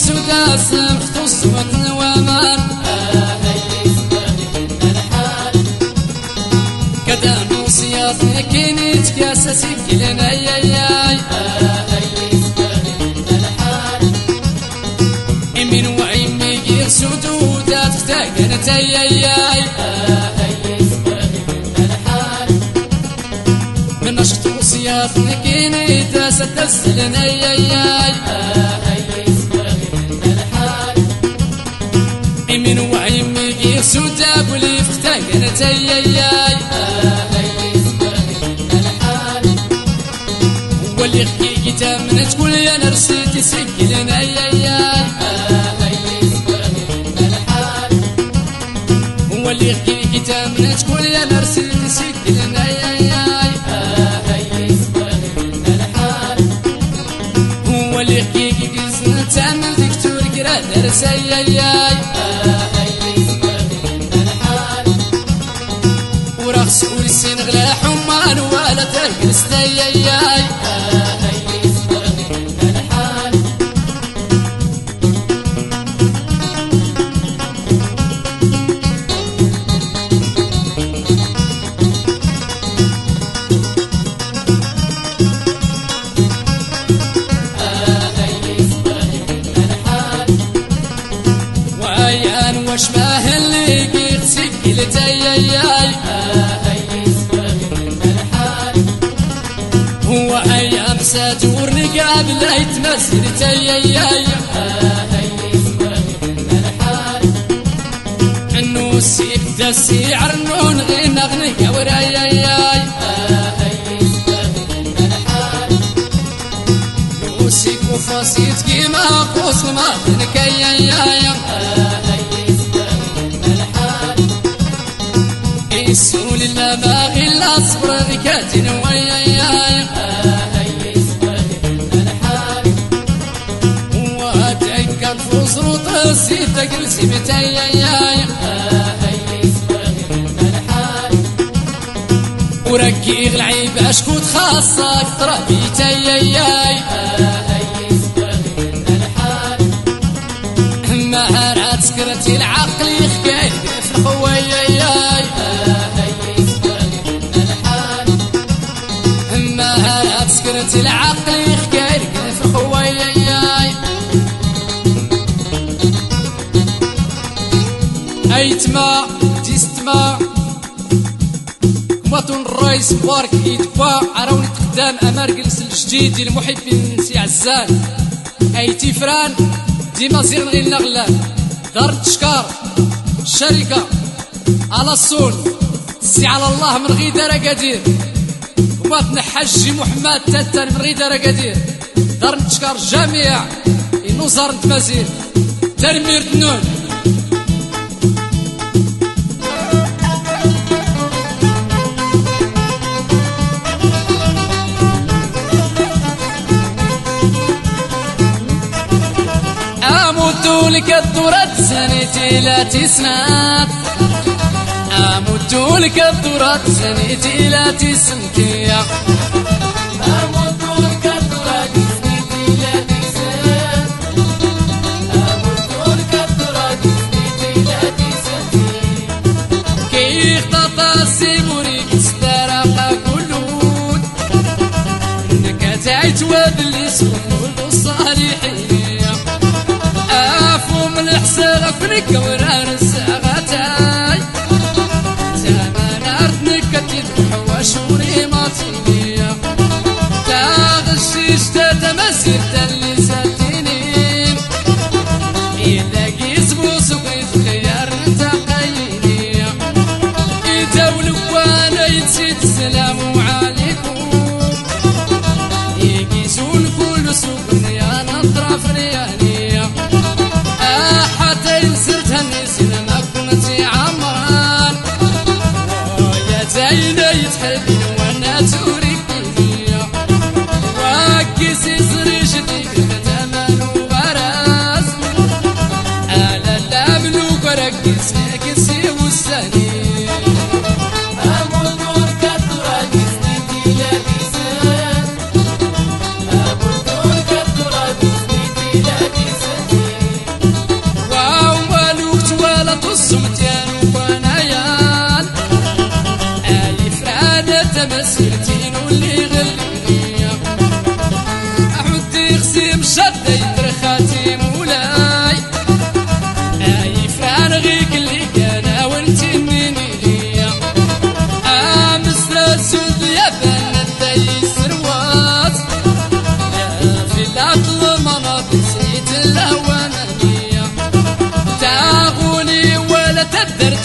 سودا سمحت وصمت ومان كدا نوصيات كيني تكاسس كلنا ياي من وعيمي غير سدودات اختاقنت ياي من نشط وصيات كيني تاسس تسلنا ياي من وعيمي غير سداب ولي اختاقنت ياي واللي خكي كتاب تقول يا نرسيتي سكلنا ياي واللي خكي كتاب تقول يا نرسيتي سكلنا ياي واللي خكي كيزن تعمل دكتور كرا نرسي ياي ورخص ولسين غلا حمان ولا تجلس ياي واش ما اللي قيت سكلت ياي هو ايام ساتور قبل لا يتمسلت ياي انو السيف دسي عرنون غير نغني وراياي وسيك وفاسيت كيما قوس وما تنكياي يسول الله ما غير اصبر غكاتين وياي واتذكر فوزروط السيد جلسي بتاياي ورقيق العيب اشكوت خاصك ترابي تاياي مهارات سكرتي العقل يخكاي في خوياي مهارات سكرتي العقل يخكاي في خوياي ايتما تيستما كماتون الرئيس مبارك يدفع عراوني تقدام امار جلس الجديد المحبين سي عزان ايتي فران ديما زير غير نغلان دار التشكار الشركة على الصول سي على الله من غير قدير وماتنا حجي محمد تتان من غير قدير دار التشكار جميع النصر نتمازير تنمير دنون لك الدورات سنتي لا تسنات اموت لك الدورات سنتي لا تسنكيا اموت لك الدورات سنتي لا تسنات اموت لك الدورات سنتي لا تسنكيا كي اختطى السيموري استراق كلود انك تعيت وباللي سكون الصالحين الحساب فيك وران الساعتاي زمان عرفنك تدفع وشوري ماطينية تاغشيش تتمسير تاللي ساتينين إلا قيس بوسوك يتخيار نتاقينية يدولوا وانا يتسيد السلام عليكم يقيسون كل سوق يا نطرف ريانية حتى ينسرت هالنسينا ما كنت الدرت